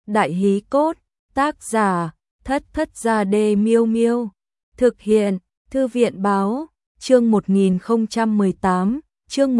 Đại hí cốt, tác giả, Thất Thất Gia Đê Miêu Miêu. Thực hiện, Thư viện báo, chương 1018, chương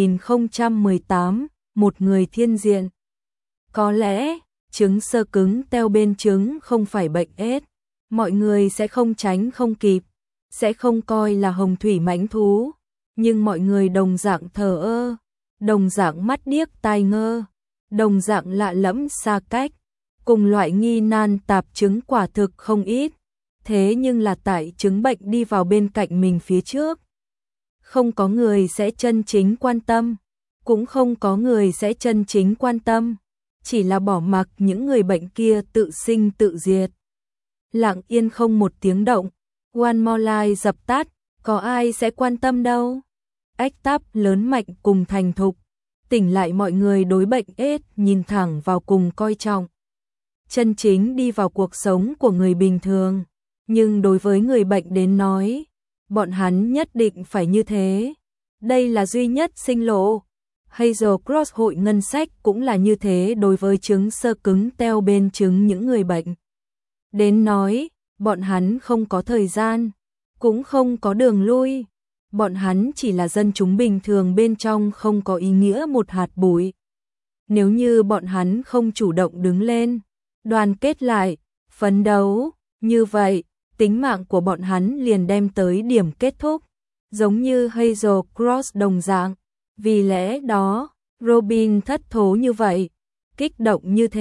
1018, một người thiên diện. Có lẽ, trứng sơ cứng teo bên trứng không phải bệnh ết, mọi người sẽ không tránh không kịp, sẽ không coi là hồng thủy mãnh thú, nhưng mọi người đồng dạng thờ ơ, đồng dạng mắt điếc tai ngơ, đồng dạng lạ lẫm xa cách, cùng loại nghi nan tạp chứng quả thực không ít, thế nhưng là tại chứng bệnh đi vào bên cạnh mình phía trước. Không có người sẽ chân chính quan tâm, cũng không có người sẽ chân chính quan tâm, chỉ là bỏ mặc những người bệnh kia tự sinh tự diệt. Lặng yên không một tiếng động, One More Life dập tắt, có ai sẽ quan tâm đâu. Ách táp lớn mạnh cùng thành thục, tỉnh lại mọi người đối bệnh AIDS nhìn thẳng vào cùng coi trọng. Chân chính đi vào cuộc sống của người bình thường, nhưng đối với người bệnh đến nói, bọn hắn nhất định phải như thế. Đây là duy nhất sinh lộ. Hazel Cross hội ngân sách cũng là như thế đối với trứng sơ cứng teo bên trứng những người bệnh. Đến nói, bọn hắn không có thời gian, cũng không có đường lui. Bọn hắn chỉ là dân chúng bình thường bên trong không có ý nghĩa một hạt bụi. Nếu như bọn hắn không chủ động đứng lên, đoàn kết lại, phấn đấu, như vậy, tính mạng của bọn hắn liền đem tới điểm kết thúc, giống như Hazel Cross đồng dạng. Vì lẽ đó, Robin thất thố như vậy, kích động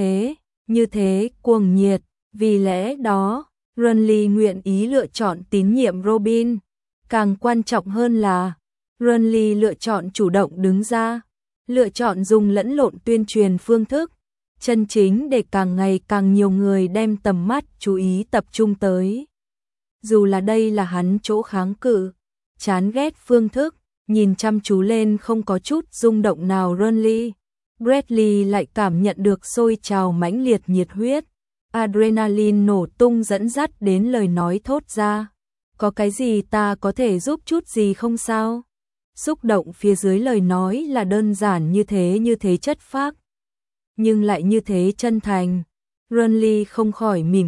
như thế cuồng nhiệt, vì lẽ đó, Runley nguyện ý lựa chọn tín nhiệm Robin. Càng quan trọng hơn là, Runley lựa chọn chủ động đứng ra, lựa chọn dùng lẫn lộn tuyên truyền phương thức, chân chính để càng ngày càng nhiều người đem tầm mắt chú ý tập trung tới. Dù là đây là hắn chỗ kháng cự, chán ghét phương thức, nhìn chăm chú lên không có chút rung động nào Runley, Bradley lại cảm nhận được sôi trào mãnh liệt nhiệt huyết, adrenaline nổ tung dẫn dắt đến lời nói thốt ra. Có cái gì ta có thể giúp chút gì không sao? Xúc động phía dưới lời nói là đơn giản như thế chất phác, nhưng lại như thế chân thành. Runley không khỏi mỉm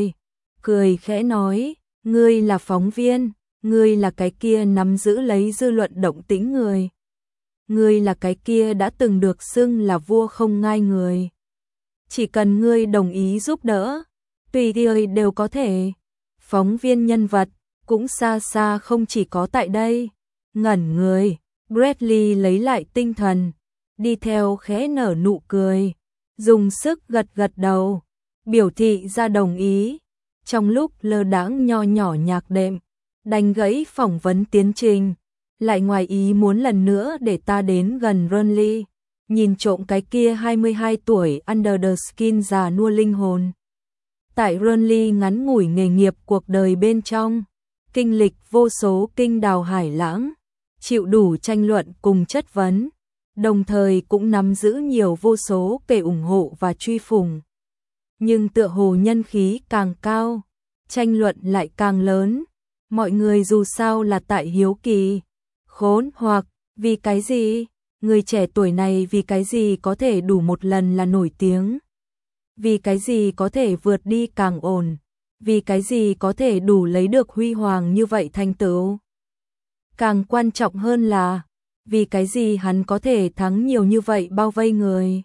cười khẽ nói, ngươi là phóng viên, ngươi là cái kia nắm giữ lấy dư luận động tĩnh người. Ngươi là cái kia đã từng được xưng là vua không ngai người. Chỉ cần ngươi đồng ý giúp đỡ, tùy thời đều có thể. Phóng viên nhân vật, cũng xa xa không chỉ có tại đây. Ngẩn người, Bradley lấy lại tinh thần, đi theo khẽ nở nụ cười, dùng sức gật đầu, biểu thị ra đồng ý. Trong lúc lơ đãng nho nhỏ nhạc đệm, đánh gãy phỏng vấn tiến trình, lại ngoài ý muốn lần nữa để ta đến gần Runley, nhìn trộm cái kia 22 tuổi under the skin già nua linh hồn. Tại Runley ngắn ngủi nghề nghiệp cuộc đời bên trong, kinh lịch vô số kinh đào hải lãng, chịu đủ tranh luận cùng chất vấn, đồng thời cũng nắm giữ nhiều vô số kẻ ủng hộ và truy phủng. Nhưng tựa hồ nhân khí càng cao, tranh luận lại càng lớn, mọi người dù sao là tại hiếu kỳ, khốn hoặc, vì cái gì? Người trẻ tuổi này vì cái gì có thể đủ một lần là nổi tiếng? Vì cái gì có thể vượt đi càng ổn? Vì cái gì có thể đủ lấy được huy hoàng như vậy thành tựu? Càng quan trọng hơn là, vì cái gì hắn có thể thắng nhiều như vậy bao vây người?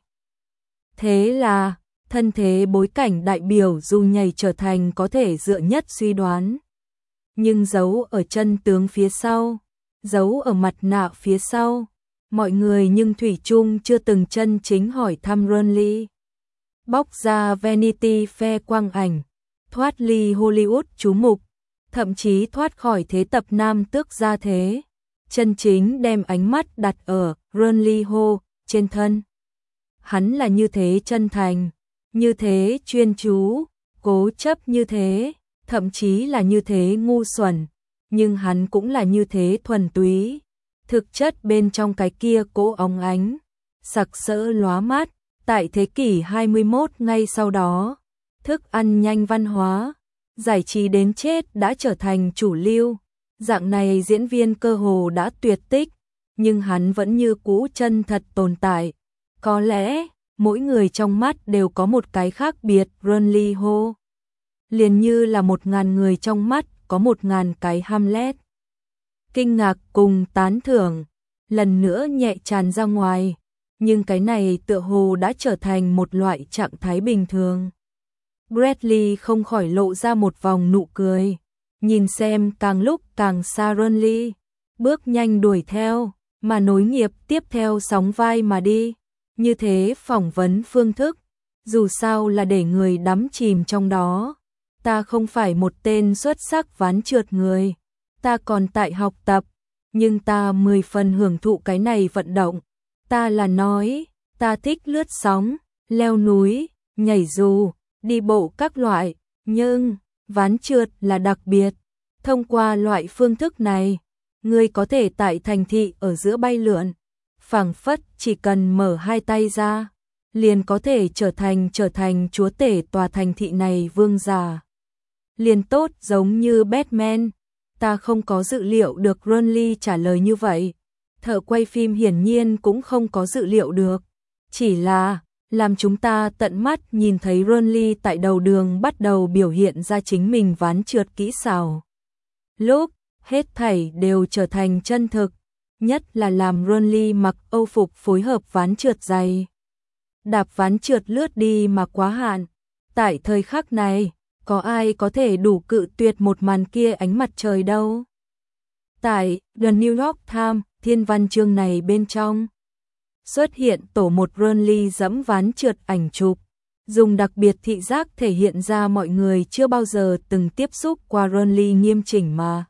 Thế là, thân thế bối cảnh đại biểu dù nhảy trở thành có thể dựa nhất suy đoán. Nhưng giấu ở chân tướng phía sau, giấu ở mặt nạ phía sau, mọi người nhưng thủy chung chưa từng chân chính hỏi thăm Runley. Bóc ra Vanity Fair quang ảnh, thoát ly Hollywood chú mục, thậm chí thoát khỏi thế tập nam tước gia thế, chân chính đem ánh mắt đặt ở Runley Ho trên thân. Hắn là như thế chân thành, như thế chuyên chú, cố chấp như thế, thậm chí là như thế ngu xuẩn, nhưng hắn cũng là như thế thuần túy. Thực chất bên trong cái kia cố óng ánh, sặc sỡ lóa mắt, tại thế kỷ 21 ngay sau đó, thức ăn nhanh văn hóa, giải trí đến chết đã trở thành chủ lưu, dạng này diễn viên cơ hồ đã tuyệt tích, nhưng hắn vẫn như cũ chân thật tồn tại. Có lẽ, mỗi người trong mắt đều có một cái khác biệt, Ronly hô. Liền như là 1000 người trong mắt có 1000 cái Hamlet. Kinh ngạc cùng tán thưởng, lần nữa nhẹ tràn ra ngoài, nhưng cái này tựa hồ đã trở thành một loại trạng thái bình thường. Bradley không khỏi lộ ra một vòng nụ cười, nhìn xem càng lúc càng xa Ronly, bước nhanh đuổi theo, mà nối nghiệp tiếp theo sóng vai mà đi. Như thế phỏng vấn phương thức, dù sao là để người đắm chìm trong đó. Ta không phải một tên xuất sắc ván trượt người, ta còn tại học tập, nhưng ta 10 phần hưởng thụ cái này vận động. Ta là nói, ta thích lướt sóng, leo núi, nhảy dù, đi bộ các loại, nhưng ván trượt là đặc biệt. Thông qua loại phương thức này, ngươi có thể tại thành thị ở giữa bay lượn, phảng phất chỉ cần mở hai tay ra, liền có thể trở thành chúa tể tòa thành thị này vương giả. Liền tốt giống như Batman. Ta không có dự liệu được Ronly trả lời như vậy. Thợ quay phim hiển nhiên cũng không có dự liệu được. Chỉ là làm chúng ta tận mắt nhìn thấy Ronly tại đầu đường bắt đầu biểu hiện ra chính mình ván trượt kỹ xảo. Lúc hết thảy đều trở thành chân thực, nhất là làm Ronly mặc âu phục phối hợp ván trượt dày. Đạp ván trượt lướt đi mà quá hạn. Tại thời khắc này, có ai có thể đủ cự tuyệt một màn kia ánh mặt trời đâu. Tại The New York Times, thiên văn chương này bên trong xuất hiện tổ một Ronly dẫm ván trượt ảnh chụp, dùng đặc biệt thị giác thể hiện ra mọi người chưa bao giờ từng tiếp xúc qua Ronly nghiêm chỉnh mà.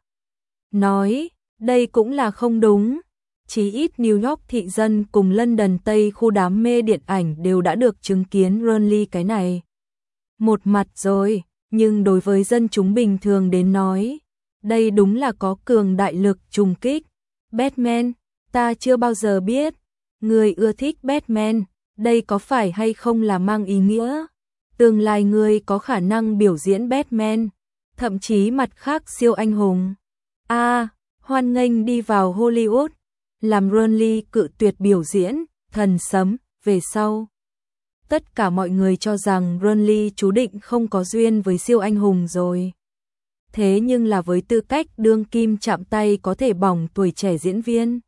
Nói, đây cũng là không đúng. Chí ít New York thị dân cùng London Tây khu đám mê điện ảnh đều đã được chứng kiến Ronly cái này một mặt rồi. Nhưng đối với dân chúng bình thường đến nói, đây đúng là có cường đại lực trùng kích. Batman, ta chưa bao giờ biết, người ưa thích Batman, đây có phải hay không là mang ý nghĩa tương lai người có khả năng biểu diễn Batman, thậm chí mặt khác siêu anh hùng. Hoan nghênh đi vào Hollywood, làm Ronly cự tuyệt biểu diễn, thần sấm, về sau. Tất cả mọi người cho rằng Ronly chú định không có duyên với siêu anh hùng rồi. Thế nhưng là với tư cách đương kim chạm tay có thể bỏng tuổi trẻ diễn viên.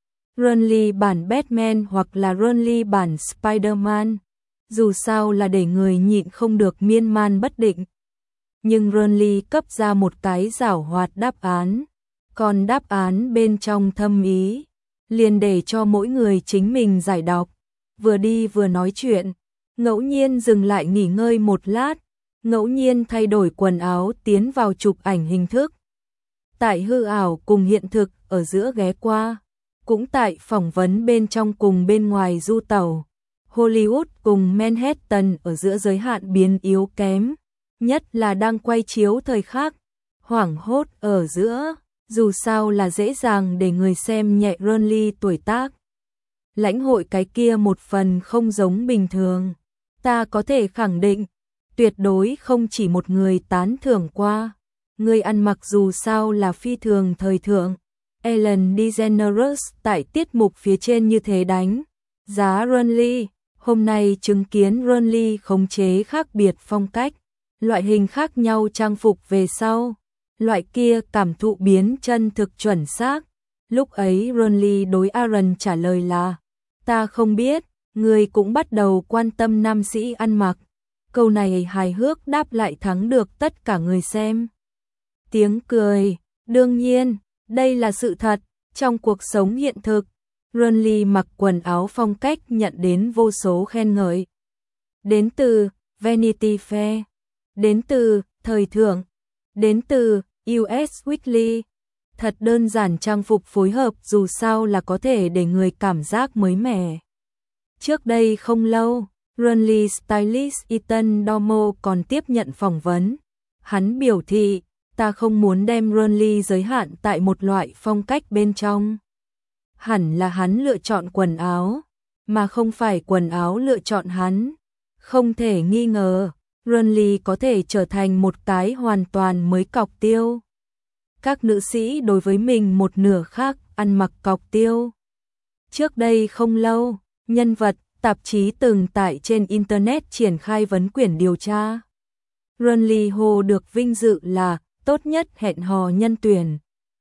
Ronly bản Batman hoặc là Ronly bản Spider-Man, dù sao là để người nhịn không được miên man bất định. Nhưng Ronly cấp ra một cái giảo hoạt đáp án, còn đáp án bên trong thâm ý, liền để cho mỗi người chính mình giải đọc, vừa đi vừa nói chuyện. Ngẫu nhiên dừng lại nghỉ ngơi một lát, ngẫu nhiên thay đổi quần áo tiến vào chụp ảnh hình thức. Tại hư ảo cùng hiện thực ở giữa ghé qua, cũng tại phỏng vấn bên trong cùng bên ngoài du tàu. Hollywood cùng Manhattan ở giữa giới hạn biến yếu kém, nhất là đang quay chiếu thời khắc, hoảng hốt ở giữa, dù sao là dễ dàng để người xem nhẹ Ronly tuổi tác. Lãnh hội cái kia một phần không giống bình thường. Ta có thể khẳng định, tuyệt đối không chỉ một người tán thưởng qua. Người ăn mặc dù sao là phi thường thời thượng. Ellen DeGeneres tại tiết mục phía trên như thế đánh giá Ronly. Hôm nay chứng kiến Ronly khống chế khác biệt phong cách, loại hình khác nhau trang phục về sau. Loại kia cảm thụ biến chân thực chuẩn xác. Lúc ấy Ronly đối Aaron trả lời là, ta không biết. Người cũng bắt đầu quan tâm nam sĩ ăn mặc. Câu này hài hước đáp lại thắng được tất cả người xem. Tiếng cười, đương nhiên, đây là sự thật, trong cuộc sống hiện thực. Ronly mặc quần áo phong cách nhận đến vô số khen ngợi. Đến từ Vanity Fair, đến từ Thời thượng, đến từ US Weekly. Thật đơn giản trang phục phối hợp dù sao là có thể để người cảm giác mới mẻ. Trước đây không lâu, Ronly stylist Ethan Domo còn tiếp nhận phỏng vấn. Hắn biểu thị, ta không muốn đem Ronly giới hạn tại một loại phong cách bên trong. Hẳn là hắn lựa chọn quần áo, mà không phải quần áo lựa chọn hắn. Không thể nghi ngờ, Ronly có thể trở thành một cái hoàn toàn mới cọc tiêu. Các nữ sĩ đối với mình một nửa khác ăn mặc cọc tiêu. Trước đây không lâu, nhân vật tạp chí từng tải trên Internet triển khai vấn quyển điều tra. Runli Ho được vinh dự là tốt nhất hẹn hò nhân tuyển,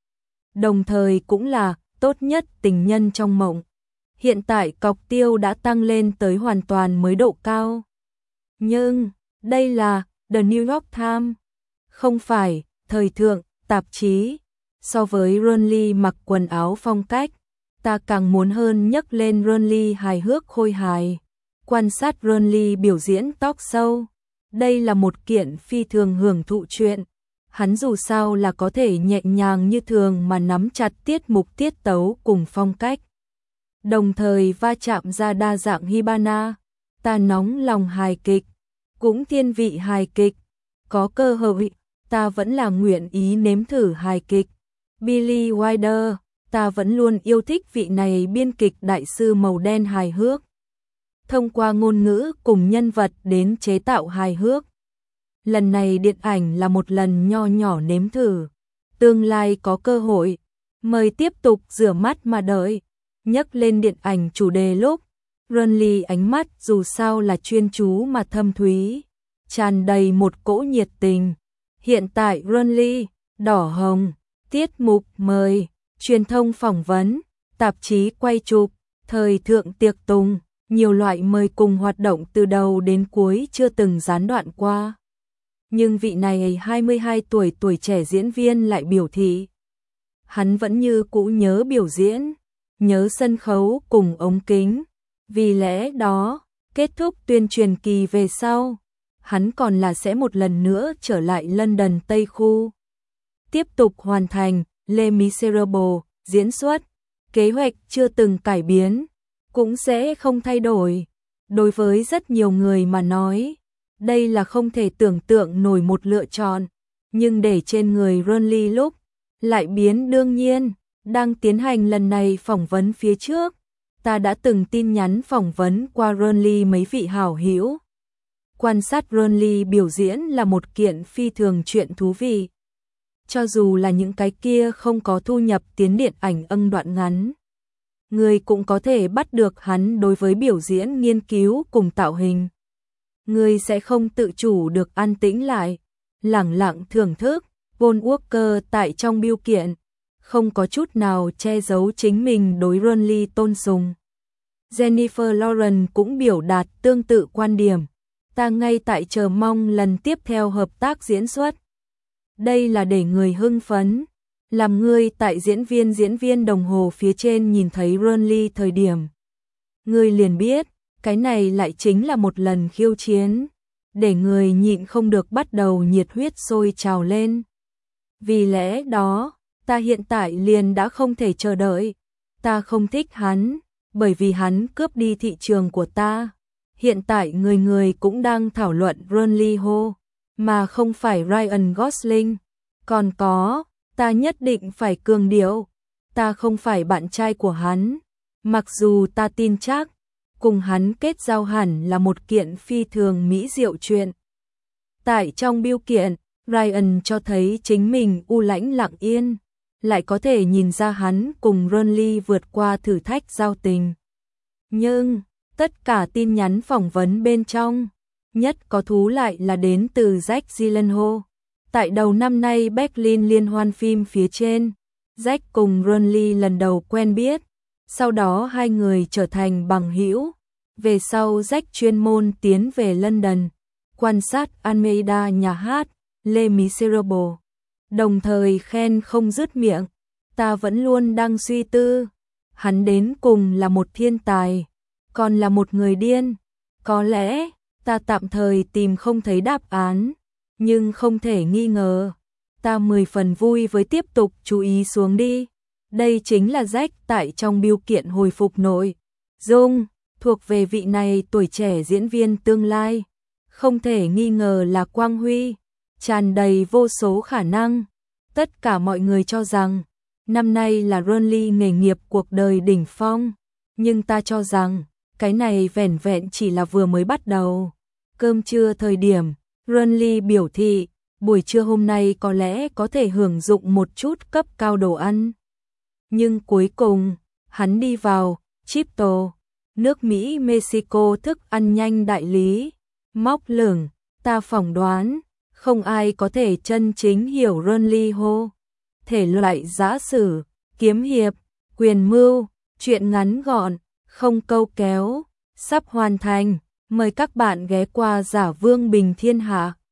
đồng thời cũng là tốt nhất tình nhân trong mộng. Hiện tại cọc tiêu đã tăng lên tới hoàn toàn mới độ cao. Nhưng, đây là The New York Times, không phải thời thượng, tạp chí. So với Runli mặc quần áo phong cách, ta càng muốn hơn nhắc lên Runli hài hước khôi hài. Quan sát Runli biểu diễn talk show. Đây là một kiện phi thường hưởng thụ chuyện. Hắn dù sao là có thể nhẹ nhàng như thường mà nắm chặt tiết mục tiết tấu cùng phong cách. Đồng thời va chạm ra đa dạng Hibana. Ta nóng lòng hài kịch, cũng thiên vị hài kịch. Có cơ hội, ta vẫn là nguyện ý nếm thử hài kịch. Billy Wilder, ta vẫn luôn yêu thích vị này biên kịch đại sư màu đen hài hước. Thông qua ngôn ngữ cùng nhân vật đến chế tạo hài hước. Lần này điện ảnh là một lần nho nhỏ nếm thử. Tương lai có cơ hội, mời tiếp tục rửa mắt mà đợi. Nhắc lên điện ảnh chủ đề lúc, Runli ánh mắt dù sao là chuyên chú mà thâm thúy, tràn đầy một cỗ nhiệt tình. Hiện tại Runli, đỏ hồng, tiết mục mời, truyền thông phỏng vấn, tạp chí quay chụp, thời thượng tiệc tùng, nhiều loại mời cùng hoạt động từ đầu đến cuối chưa từng gián đoạn qua. Nhưng vị này 22 tuổi trẻ diễn viên lại biểu thị, hắn vẫn như cũ nhớ biểu diễn, nhớ sân khấu cùng ống kính. Vì lẽ đó, kết thúc tuyên truyền kỳ về sau, hắn còn là sẽ một lần nữa trở lại London Tây Khu. Tiếp tục hoàn thành Les Miserables diễn xuất, kế hoạch chưa từng cải biến, cũng sẽ không thay đổi. Đối với rất nhiều người mà nói, đây là không thể tưởng tượng nổi một lựa chọn, nhưng để trên người Runli lúc lại biến đương nhiên. Đang tiến hành lần này phỏng vấn phía trước, ta đã từng tin nhắn phỏng vấn qua Runli mấy vị hảo hữu. Quan sát Runli biểu diễn là một kiện phi thường chuyện thú vị. Cho dù là những cái kia không có thu nhập tiến điện ảnh ân đoạn ngắn, người cũng có thể bắt được hắn đối với biểu diễn nghiên cứu cùng tạo hình. Người sẽ không tự chủ được an tĩnh lại, lẳng lặng thưởng thức. Paul Walker tại trong bưu kiện, không có chút nào che giấu chính mình đối Runli tôn sùng. Jennifer Lawrence cũng biểu đạt tương tự quan điểm. Ta ngay tại chờ mong lần tiếp theo hợp tác diễn xuất. Đây là để người hưng phấn. Làm người tại diễn viên đồng hồ phía trên nhìn thấy Runli thời điểm. Người liền biết, cái này lại chính là một lần khiêu chiến. Để người nhịn không được bắt đầu nhiệt huyết sôi trào lên. Vì lẽ đó, ta hiện tại liền đã không thể chờ đợi. Ta không thích hắn, bởi vì hắn cướp đi thị trường của ta. Hiện tại người người cũng đang thảo luận Runli Ho, mà không phải Ryan Gosling. Còn có, ta nhất định phải cường điệu, ta không phải bạn trai của hắn. Mặc dù ta tin chắc, cùng hắn kết giao hẳn là một kiện phi thường mỹ diệu chuyện. Tại trong bưu kiện, Ryan cho thấy chính mình u lãnh lặng yên, lại có thể nhìn ra hắn cùng Runli vượt qua thử thách giao tình. Nhưng, tất cả tin nhắn phỏng vấn bên trong, nhất có thú lại là đến từ Jake Gyllenhaal. Tại đầu năm nay Berlin liên hoan phim phía trên, Jake cùng Runli lần đầu quen biết, sau đó hai người trở thành bằng hữu. Về sau Jake chuyên môn tiến về London, quan sát Almeida nhà hát Les Miserables, đồng thời khen không dứt miệng. Ta vẫn luôn đang suy tư, hắn đến cùng là một thiên tài, còn là một người điên. Có lẽ, ta tạm thời tìm không thấy đáp án, nhưng không thể nghi ngờ, ta 10 phần vui với tiếp tục chú ý xuống đi. Đây chính là Jack tại trong bưu kiện hồi phục nội dung, thuộc về vị này tuổi trẻ diễn viên tương lai. Không thể nghi ngờ là quang huy, tràn đầy vô số khả năng. Tất cả mọi người cho rằng, năm nay là Runli nghề nghiệp cuộc đời đỉnh phong, nhưng ta cho rằng, cái này vẻn vẹn chỉ là vừa mới bắt đầu. Cơm trưa thời điểm, Runli biểu thị, buổi trưa hôm nay có lẽ có thể hưởng dụng một chút cấp cao đồ ăn. Nhưng cuối cùng, hắn đi vào Chipto, nước Mỹ Mexico thức ăn nhanh đại lý, móc lửng, ta phỏng đoán, không ai có thể chân chính hiểu Runly Ho. Thể loại giã sử, kiếm hiệp, quyền mưu, truyện ngắn gọn, không câu kéo, sắp hoàn thành, mời các bạn ghé qua Giả Vương Bình Thiên Hạ.